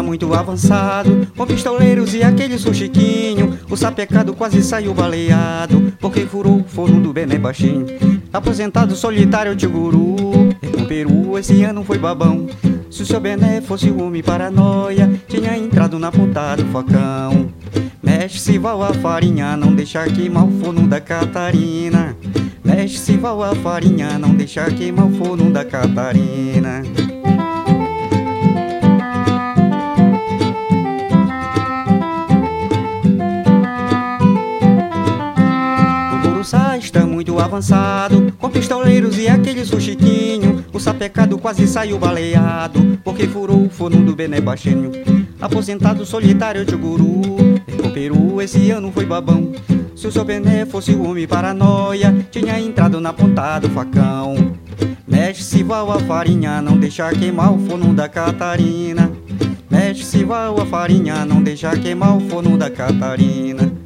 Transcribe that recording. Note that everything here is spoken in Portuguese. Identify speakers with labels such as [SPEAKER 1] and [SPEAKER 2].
[SPEAKER 1] muito avançado, com pistoleiros e aquele suchiquinho. O sapecado quase saiu baleado, porque furou o forno do Bené Baixinho. Aposentado solitário tio Guru, e com peru esse ano foi babão. Se o seu Bené fosse um homem paranoia, tinha entrado na ponta do facão. Mexe-se, val a farinha, não deixar queimar o forno da Catarina. Mexe-se, val a farinha, não deixar queimar o forno da Catarina. Está muito avançado, com pistoleiros e aquele suchiquinho. O sapecado quase saiu baleado, porque furou o forno do Bené Baixinho. Aposentado solitário tio Guru, e com peru esse ano foi babão. Se o seu Bené fosse um homem paranoia, tinha entrado na ponta do facão. Mexe-se, val a farinha, não deixar queimar o forno da Catarina. Mexe-se, val a farinha, não deixar queimar o forno da Catarina.